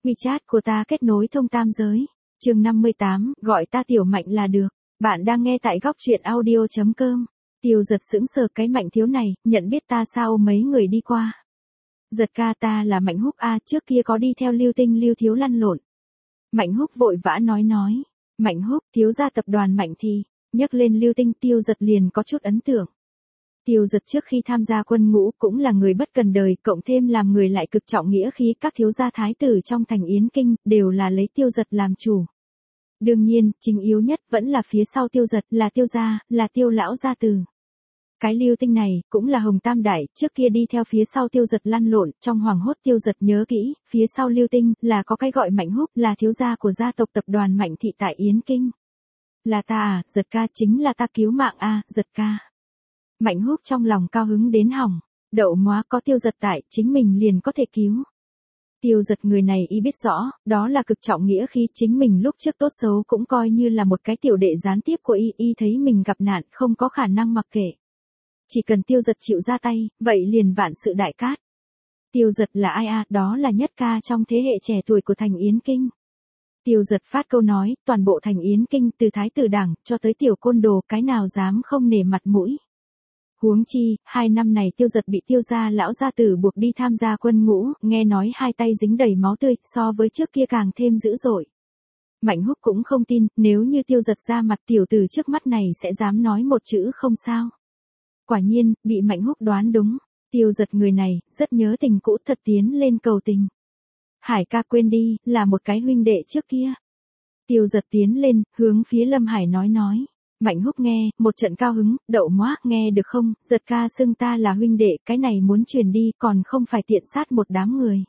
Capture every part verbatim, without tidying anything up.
WeChat của ta kết nối thông tam giới. Chương năm mươi tám, gọi ta Tiểu Mạnh là được. Bạn đang nghe tại góc truyện audio chấm com. Tiêu Giật sững sờ, cái Mạnh thiếu này, nhận biết ta sao? Mấy người đi qua. Giật ca, ta là Mạnh Húc a, trước kia có đi theo Lưu Tinh Lưu thiếu lăn lộn. Mạnh Húc vội vã nói nói. Mạnh Húc, thiếu gia tập đoàn Mạnh thì, nhắc lên Lưu Tinh, Tiêu Giật liền có chút ấn tượng. Tiêu Giật trước khi tham gia quân ngũ cũng là người bất cần đời, cộng thêm làm người lại cực trọng nghĩa khí, các thiếu gia thái tử trong thành Yến Kinh đều là lấy Tiêu Giật làm chủ. Đương nhiên, chính yếu nhất vẫn là phía sau Tiêu Giật, là Tiêu gia, là Tiêu lão gia tử. Cái Lưu Tinh này cũng là Hồng Tam Đại, trước kia đi theo phía sau Tiêu Giật lăn lộn, trong hoàng hốt Tiêu Giật nhớ kỹ, phía sau Lưu Tinh là có cái gọi Mạnh Húc, là thiếu gia của gia tộc tập đoàn Mạnh thị tại Yến Kinh. Là ta à? Giật ca, chính là ta cứu mạng a, Giật ca. Mạnh Húc trong lòng cao hứng đến hỏng, đậu móa, có Tiêu Giật tại, chính mình liền có thể cứu. Tiêu Giật người này y biết rõ, đó là cực trọng nghĩa khi chính mình lúc trước tốt xấu cũng coi như là một cái tiểu đệ gián tiếp của y, y thấy mình gặp nạn không có khả năng mặc kệ. Chỉ cần Tiêu Giật chịu ra tay, vậy liền vạn sự đại cát. Tiêu Giật là ai a? Đó là nhất ca trong thế hệ trẻ tuổi của thành Yến Kinh. Tiêu Giật phát câu nói, toàn bộ thành Yến Kinh từ thái tử đảng cho tới tiểu côn đồ, cái nào dám không nể mặt mũi. Huống chi, hai năm này Tiêu Giật bị Tiêu gia lão gia tử buộc đi tham gia quân ngũ, nghe nói hai tay dính đầy máu tươi, so với trước kia càng thêm dữ dội. Mạnh Húc cũng không tin, nếu như Tiêu Giật ra mặt, tiểu tử trước mắt này sẽ dám nói một chữ không sao. Quả nhiên, bị Mạnh Húc đoán đúng. Tiêu Giật người này, rất nhớ tình cũ, thật tiến lên cầu tình. Hải ca, quên đi, là một cái huynh đệ trước kia. Tiêu Giật tiến lên, hướng phía Lâm Hải nói nói. Mạnh Húc nghe, một trận cao hứng, đậu móa, nghe được không? Giật ca xưng ta là huynh đệ, cái này muốn truyền đi, còn không phải tiện sát một đám người.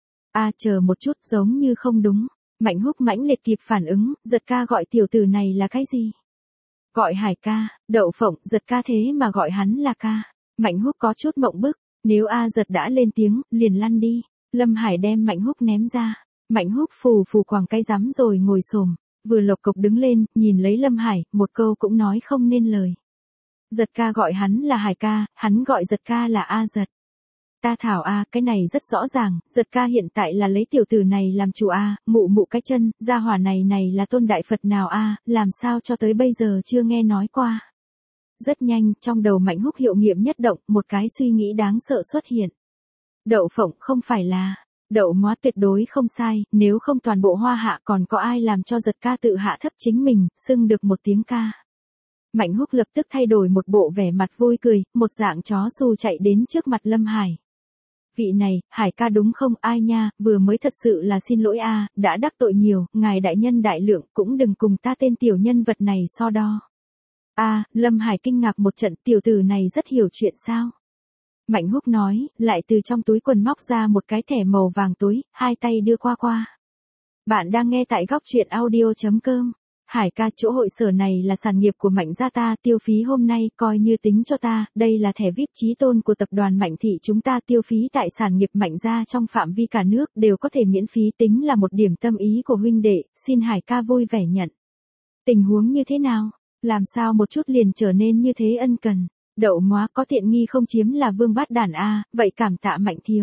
A à, chờ một chút, giống như không đúng. Mạnh Húc mãnh liệt kịp phản ứng, Giật ca gọi tiểu tử này là cái gì? Gọi Hải ca. Đậu phộng, Giật ca thế mà gọi hắn là ca. Mạnh Húc có chút mộng bức, nếu A Giật đã lên tiếng, liền lăn đi. Lâm Hải đem Mạnh Húc ném ra. Mạnh Húc phù phù quàng cái rắm rồi ngồi xổm, vừa lộc cộc đứng lên, nhìn lấy Lâm Hải, một câu cũng nói không nên lời. Giật ca gọi hắn là Hải ca, hắn gọi Giật ca là A Giật. Ta thảo a, cái này rất rõ ràng, Giật ca hiện tại là lấy tiểu tử này làm chủ a, mụ mụ cái chân, gia hỏa này này là tôn đại Phật nào a, làm sao cho tới bây giờ chưa nghe nói qua. Rất nhanh, trong đầu Mạnh Húc hiệu nghiệm nhất động, một cái suy nghĩ đáng sợ xuất hiện. Đậu phộng, không phải là, đậu móa, tuyệt đối không sai, nếu không toàn bộ Hoa Hạ còn có ai làm cho Giật ca tự hạ thấp chính mình, xưng được một tiếng ca. Mạnh Húc lập tức thay đổi một bộ vẻ mặt vui cười, một dạng chó xù chạy đến trước mặt Lâm Hải. Vị này, Hải ca đúng không? Ai nha, vừa mới thật sự là xin lỗi a, đã đắc tội nhiều, ngài đại nhân đại lượng, cũng đừng cùng ta tên tiểu nhân vật này so đo. A, Lâm Hải kinh ngạc một trận, tiểu tử này rất hiểu chuyện sao? Mạnh Húc nói, lại từ trong túi quần móc ra một cái thẻ màu vàng túi, hai tay đưa qua qua. Bạn đang nghe tại góc truyện audio chấm com. Hải ca, chỗ hội sở này là sản nghiệp của Mạnh gia ta, tiêu phí hôm nay coi như tính cho ta, đây là thẻ vi ai pi chí tôn của tập đoàn Mạnh thị chúng ta, tiêu phí tại sản nghiệp Mạnh gia trong phạm vi cả nước đều có thể miễn phí, tính là một điểm tâm ý của huynh đệ, xin Hải ca vui vẻ nhận. Tình huống như thế nào? Làm sao một chút liền trở nên như thế ân cần? Đậu móa, có tiện nghi không chiếm là vương bát đản a, vậy cảm tạ Mạnh thiếu.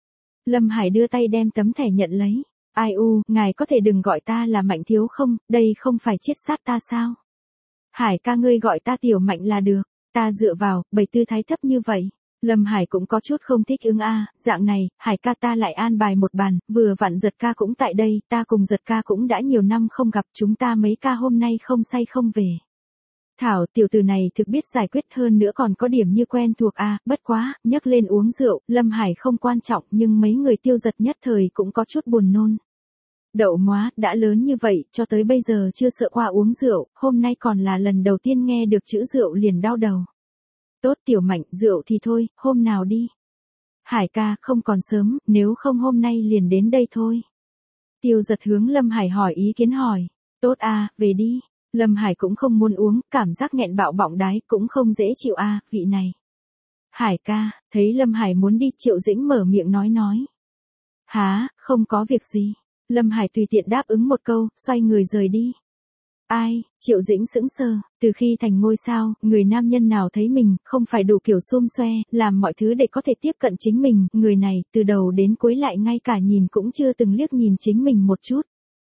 Lâm Hải đưa tay đem tấm thẻ nhận lấy. Ai u, ngài có thể đừng gọi ta là Mạnh thiếu không, đây không phải chiết sát ta sao? Hải ca, ngươi gọi ta Tiểu Mạnh là được, ta dựa vào, bày tư thái thấp như vậy. Lâm Hải cũng có chút không thích ứng a, dạng này, Hải ca ta lại an bài một bàn, vừa vặn Giật ca cũng tại đây, ta cùng Giật ca cũng đã nhiều năm không gặp, chúng ta mấy ca hôm nay không say không về. Thảo, tiểu tử này thực biết giải quyết, hơn nữa còn có điểm như quen thuộc a, bất quá, nhắc lên uống rượu, Lâm Hải không quan trọng, nhưng mấy người Tiêu Giật nhất thời cũng có chút buồn nôn. Đậu móa, đã lớn như vậy, cho tới bây giờ chưa sợ qua uống rượu, hôm nay còn là lần đầu tiên nghe được chữ rượu liền đau đầu. Tốt Tiểu Mạnh, rượu thì thôi, hôm nào đi. Hải ca, không còn sớm, nếu không hôm nay liền đến đây thôi. Tiêu Giật hướng Lâm Hải hỏi ý kiến hỏi. Tốt a, về đi. Lâm Hải cũng không muốn uống, cảm giác nghẹn bạo bỏng đái, cũng không dễ chịu a, vị này. Hải ca, thấy Lâm Hải muốn đi, Triệu Dĩnh mở miệng nói nói. Há, không có việc gì. Lâm Hải tùy tiện đáp ứng một câu, xoay người rời đi. Ai, Triệu Dĩnh sững sờ, từ khi thành ngôi sao, người nam nhân nào thấy mình, không phải đủ kiểu xum xoe, làm mọi thứ để có thể tiếp cận chính mình, người này, từ đầu đến cuối lại ngay cả nhìn cũng chưa từng liếc nhìn chính mình một chút.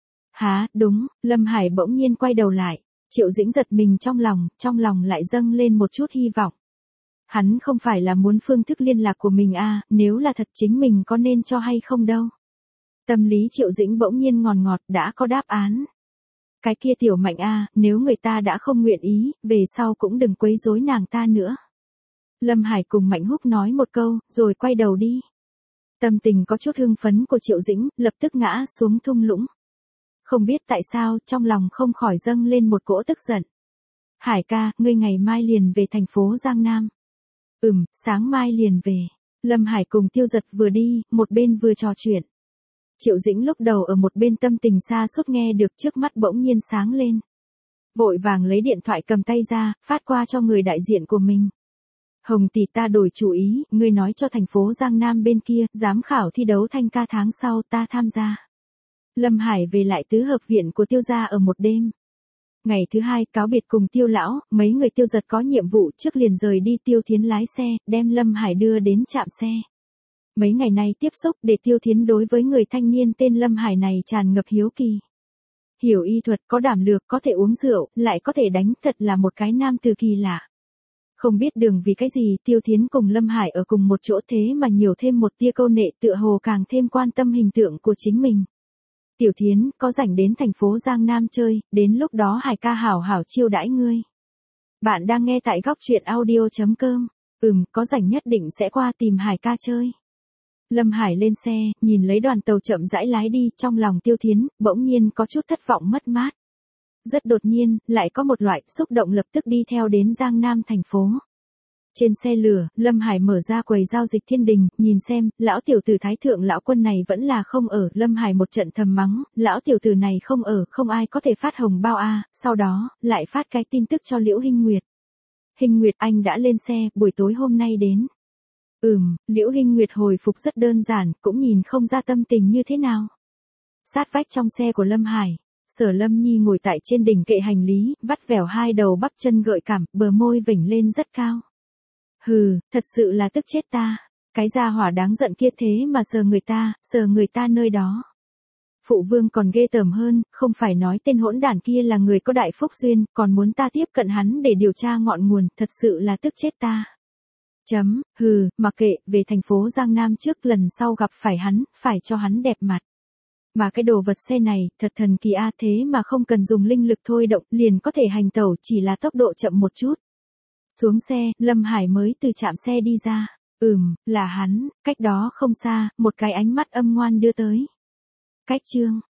Hả, đúng, Lâm Hải bỗng nhiên quay đầu lại, Triệu Dĩnh giật mình trong lòng, trong lòng lại dâng lên một chút hy vọng. Hắn không phải là muốn phương thức liên lạc của mình à, nếu là thật chính mình có nên cho hay không đâu. Tâm lý Triệu Dĩnh bỗng nhiên ngọt ngọt đã có đáp án. Cái kia Tiểu Mạnh à, nếu người ta đã không nguyện ý, về sau cũng đừng quấy rối nàng ta nữa. Lâm Hải cùng Mạnh Húc nói một câu, rồi quay đầu đi. Tâm tình có chút hưng phấn của Triệu Dĩnh, lập tức ngã xuống thung lũng. Không biết tại sao, trong lòng không khỏi dâng lên một cỗ tức giận. Hải ca, ngươi ngày mai liền về thành phố Giang Nam. Ừm, sáng mai liền về. Lâm Hải cùng Tiêu Giật vừa đi, một bên vừa trò chuyện. Triệu Dĩnh lúc đầu ở một bên tâm tình xa suốt nghe được trước mắt bỗng nhiên sáng lên. Vội vàng lấy điện thoại cầm tay ra, phát qua cho người đại diện của mình. Hồng tỷ ta đổi chủ ý, ngươi nói cho thành phố Giang Nam bên kia, giám khảo thi đấu thanh ca tháng sau ta tham gia. Lâm Hải về lại tứ hợp viện của Tiêu gia ở một đêm. Ngày thứ hai cáo biệt cùng Tiêu lão, mấy người Tiêu Giật có nhiệm vụ trước liền rời đi. Tiêu Thiến lái xe, đem Lâm Hải đưa đến trạm xe. Mấy ngày nay tiếp xúc để Tiêu Thiến đối với người thanh niên tên Lâm Hải này tràn ngập hiếu kỳ. Hiểu y thuật, có đảm lược, có thể uống rượu, lại có thể đánh, thật là một cái nam từ kỳ lạ. Không biết đường vì cái gì Tiêu Thiến cùng Lâm Hải ở cùng một chỗ thế mà nhiều thêm một tia câu nệ, tựa hồ càng thêm quan tâm hình tượng của chính mình. Tiểu Thiến, có rảnh đến thành phố Giang Nam chơi, đến lúc đó Hải ca hảo hảo chiêu đãi ngươi. Bạn đang nghe tại góc truyện audio chấm com. Ừm, có rảnh nhất định sẽ qua tìm Hải ca chơi. Lâm Hải lên xe, nhìn lấy đoàn tàu chậm rãi lái đi, trong lòng Tiêu Thiến, bỗng nhiên có chút thất vọng mất mát. Rất đột nhiên, lại có một loại xúc động lập tức đi theo đến Giang Nam thành phố. Trên xe lửa, Lâm Hải mở ra quầy giao dịch Thiên Đình, nhìn xem, lão tiểu tử Thái thượng lão quân này vẫn là không ở. Lâm Hải một trận thầm mắng, lão tiểu tử này không ở, không ai có thể phát hồng bao a. Sau đó, lại phát cái tin tức cho Liễu Hinh Nguyệt. Hinh Nguyệt, anh đã lên xe, buổi tối hôm nay đến. Ừm, Liễu Hinh Nguyệt hồi phục rất đơn giản, cũng nhìn không ra tâm tình như thế nào. Sát vách trong xe của Lâm Hải, Sở Lâm Nhi ngồi tại trên đỉnh kệ hành lý, vắt vẻo hai đầu bắp chân gợi cảm, bờ môi vểnh lên rất cao. Hừ, thật sự là tức chết ta. Cái gia hỏa đáng giận kia thế mà sờ người ta, sờ người ta nơi đó. Phụ vương còn ghê tởm hơn, không phải nói tên hỗn đản kia là người có đại phúc duyên, còn muốn ta tiếp cận hắn để điều tra ngọn nguồn, thật sự là tức chết ta. Chấm, hừ, mặc kệ, về thành phố Giang Nam trước, lần sau gặp phải hắn, phải cho hắn đẹp mặt. Mà cái đồ vật xe này, thật thần kỳ a, thế mà không cần dùng linh lực thôi động, liền có thể hành tẩu, chỉ là tốc độ chậm một chút. Xuống xe, Lâm Hải mới từ trạm xe đi ra. Ừm, là hắn, cách đó không xa, một cái ánh mắt âm ngoan đưa tới. Cách chương